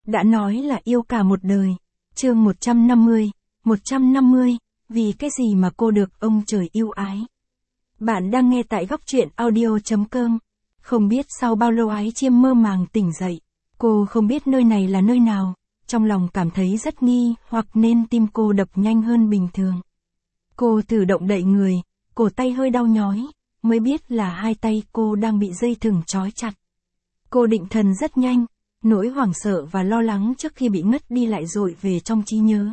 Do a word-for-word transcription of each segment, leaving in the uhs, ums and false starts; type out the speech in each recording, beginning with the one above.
đã nói là yêu cả một đời. Chương một trăm năm mươi, một trăm năm mươi, vì cái gì mà cô được ông trời yêu ái. Bạn đang nghe tại góc truyện audio chấm com. Không biết sau bao lâu Ái Chiêm mơ màng tỉnh dậy, cô không biết nơi này là nơi nào, trong lòng cảm thấy rất nghi, hoặc nên tim cô đập nhanh hơn bình thường. Cô thử động đậy người, cổ tay hơi đau nhói, mới biết là hai tay cô đang bị dây thừng trói chặt. Cô định thần rất nhanh, nỗi hoảng sợ và lo lắng trước khi bị ngất đi lại dội về trong trí nhớ.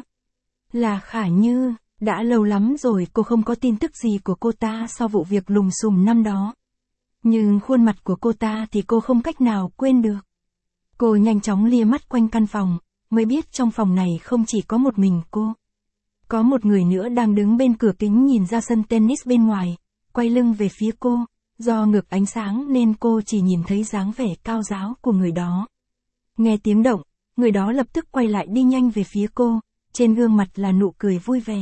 Là Khả Như, đã lâu lắm rồi cô không có tin tức gì của cô ta sau vụ việc lùm xùm năm đó. Nhưng khuôn mặt của cô ta thì cô không cách nào quên được. Cô nhanh chóng lia mắt quanh căn phòng, mới biết trong phòng này không chỉ có một mình cô. Có một người nữa đang đứng bên cửa kính nhìn ra sân tennis bên ngoài, quay lưng về phía cô, do ngược ánh sáng nên cô chỉ nhìn thấy dáng vẻ cao ráo của người đó. Nghe tiếng động, người đó lập tức quay lại đi nhanh về phía cô, trên gương mặt là nụ cười vui vẻ.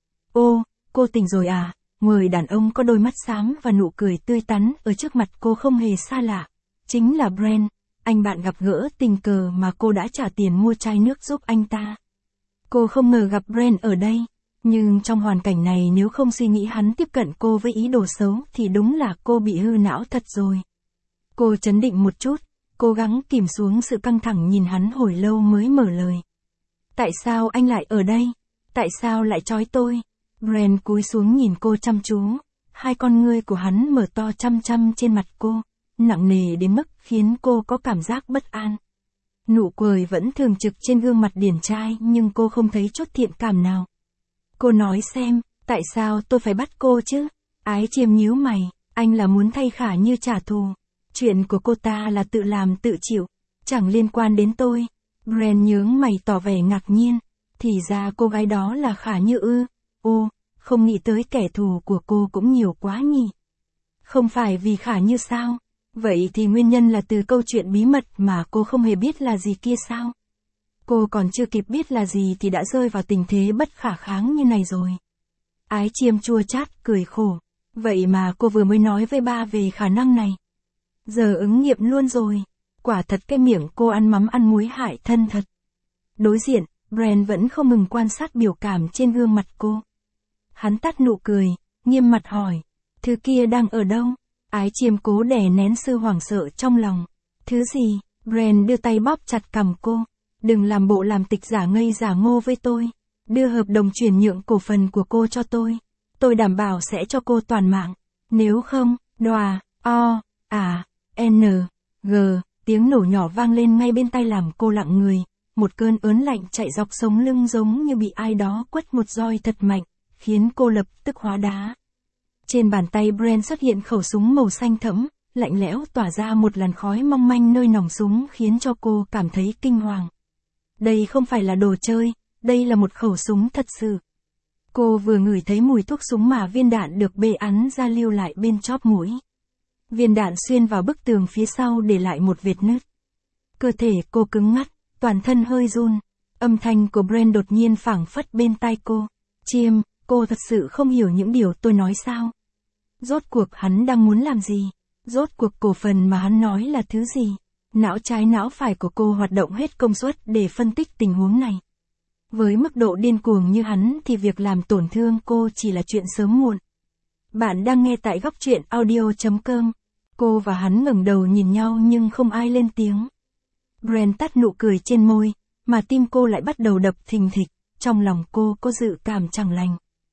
Ô, cô tỉnh rồi à? Người đàn ông có đôi mắt xám và nụ cười tươi tắn ở trước mặt cô không hề xa lạ. Chính là Brent, anh bạn gặp gỡ tình cờ mà cô đã trả tiền mua chai nước giúp anh ta. Cô không ngờ gặp Brent ở đây, nhưng trong hoàn cảnh này nếu không suy nghĩ hắn tiếp cận cô với ý đồ xấu thì đúng là cô bị hư não thật rồi. Cô trấn định một chút, cố gắng kìm xuống sự căng thẳng nhìn hắn hồi lâu mới mở lời. Tại sao anh lại ở đây? Tại sao lại trói tôi? Brent cúi xuống nhìn cô chăm chú, hai con ngươi của hắn mở to chăm chăm trên mặt cô, nặng nề đến mức khiến cô có cảm giác bất an. Nụ cười vẫn thường trực trên gương mặt điển trai nhưng cô không thấy chút thiện cảm nào. Cô nói xem, tại sao tôi phải bắt cô chứ? Ái Chiêm nhíu mày, anh là muốn thay Khả Như trả thù. Chuyện của cô ta là tự làm tự chịu, chẳng liên quan đến tôi. Brent nhướng mày tỏ vẻ ngạc nhiên, thì ra cô gái đó là Khả Như ư? Ô, không nghĩ tới kẻ thù của cô cũng nhiều quá nhỉ. Không phải vì Khả Như sao? Vậy thì nguyên nhân là từ câu chuyện bí mật mà cô không hề biết là gì kia sao? Cô còn chưa kịp biết là gì thì đã rơi vào tình thế bất khả kháng như này rồi. Ái Chiêm chua chát cười khổ. Vậy mà cô vừa mới nói với ba về khả năng này. Giờ ứng nghiệm luôn rồi. Quả thật cái miệng cô ăn mắm ăn muối hại thân thật. Đối diện, Brent vẫn không ngừng quan sát biểu cảm trên gương mặt cô. Hắn tắt nụ cười, nghiêm mặt hỏi. Thứ kia đang ở đâu? Ái Chiêm cố đè nén sự hoảng sợ trong lòng. Thứ gì? Brent đưa tay bóp chặt cằm cô. Đừng làm bộ làm tịch giả ngây giả ngô với tôi. Đưa hợp đồng chuyển nhượng cổ phần của cô cho tôi. Tôi đảm bảo sẽ cho cô toàn mạng. Nếu không, đòa, o, à, n, g, tiếng nổ nhỏ vang lên ngay bên tai làm cô lặng người. Một cơn ớn lạnh chạy dọc sống lưng giống như bị ai đó quất một roi thật mạnh, khiến cô lập tức hóa đá. Trên bàn tay Brent xuất hiện khẩu súng màu xanh thẫm, lạnh lẽo tỏa ra một làn khói mong manh nơi nòng súng khiến cho cô cảm thấy kinh hoàng. Đây không phải là đồ chơi, đây là một khẩu súng thật sự. Cô vừa ngửi thấy mùi thuốc súng mà viên đạn được bê ắn ra lưu lại bên chóp mũi. Viên đạn xuyên vào bức tường phía sau để lại một vệt nứt. Cơ thể cô cứng ngắt, toàn thân hơi run. Âm thanh của Brent đột nhiên phảng phất bên tai cô. Chiêm, cô thật sự không hiểu những điều tôi nói sao? Rốt cuộc hắn đang muốn làm gì? Rốt cuộc cổ phần mà hắn nói là thứ gì? Não trái não phải của cô hoạt động hết công suất để phân tích tình huống này. Với mức độ điên cuồng như hắn thì việc làm tổn thương cô chỉ là chuyện sớm muộn. Bạn đang nghe tại góc truyện audio chấm com. Cô và hắn ngẩng đầu nhìn nhau nhưng không ai lên tiếng. Brent tắt nụ cười trên môi, mà tim cô lại bắt đầu đập thình thịch, trong lòng cô có dự cảm chẳng lành.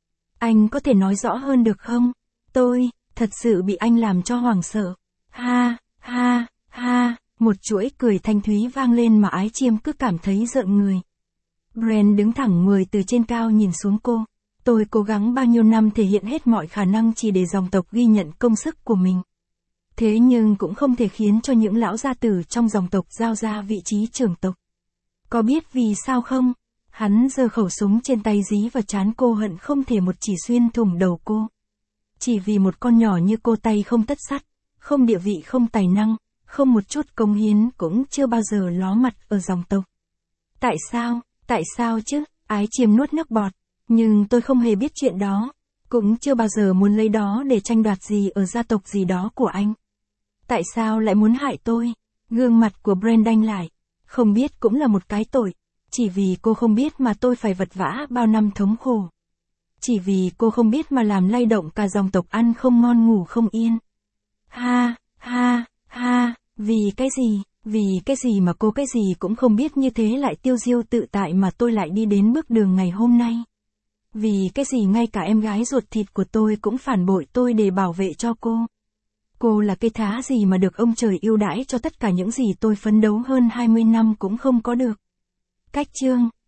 Anh có thể nói rõ hơn được không? Tôi, thật sự bị anh làm cho hoảng sợ. Ha, ha, ha, một chuỗi cười thanh thúy vang lên mà Ái Chiêm cứ cảm thấy rợn người. Brent đứng thẳng người từ trên cao nhìn xuống cô. Tôi cố gắng bao nhiêu năm thể hiện hết mọi khả năng chỉ để dòng tộc ghi nhận công sức của mình. Thế nhưng cũng không thể khiến cho những lão gia tử trong dòng tộc giao ra vị trí trưởng tộc. Có biết vì sao không? Hắn giơ khẩu súng trên tay dí vào trán cô hận không thể một chỉ xuyên thủng đầu cô. Chỉ vì một con nhỏ như cô tay không tất sắt, không địa vị không tài năng, không một chút công hiến cũng chưa bao giờ ló mặt ở dòng tộc. Tại sao? Tại sao chứ? Ái Chiêm nuốt nước bọt. Nhưng tôi không hề biết chuyện đó. Cũng chưa bao giờ muốn lấy đó để tranh đoạt gì ở gia tộc gì đó của anh. Tại sao lại muốn hại tôi? Gương mặt của Brent đanh lại. Không biết cũng là một cái tội. Chỉ vì cô không biết mà tôi phải vật vã bao năm thống khổ. Chỉ vì cô không biết mà làm lay động cả dòng tộc ăn không ngon ngủ không yên. Ha, ha, ha, vì cái gì, vì cái gì mà cô cái gì cũng không biết như thế lại tiêu diêu tự tại mà tôi lại đi đến bước đường ngày hôm nay. Vì cái gì ngay cả em gái ruột thịt của tôi cũng phản bội tôi để bảo vệ cho cô. Cô là cây thá gì mà được ông trời ưu đãi cho tất cả những gì tôi phấn đấu hơn hai mươi năm cũng không có được. Cách chương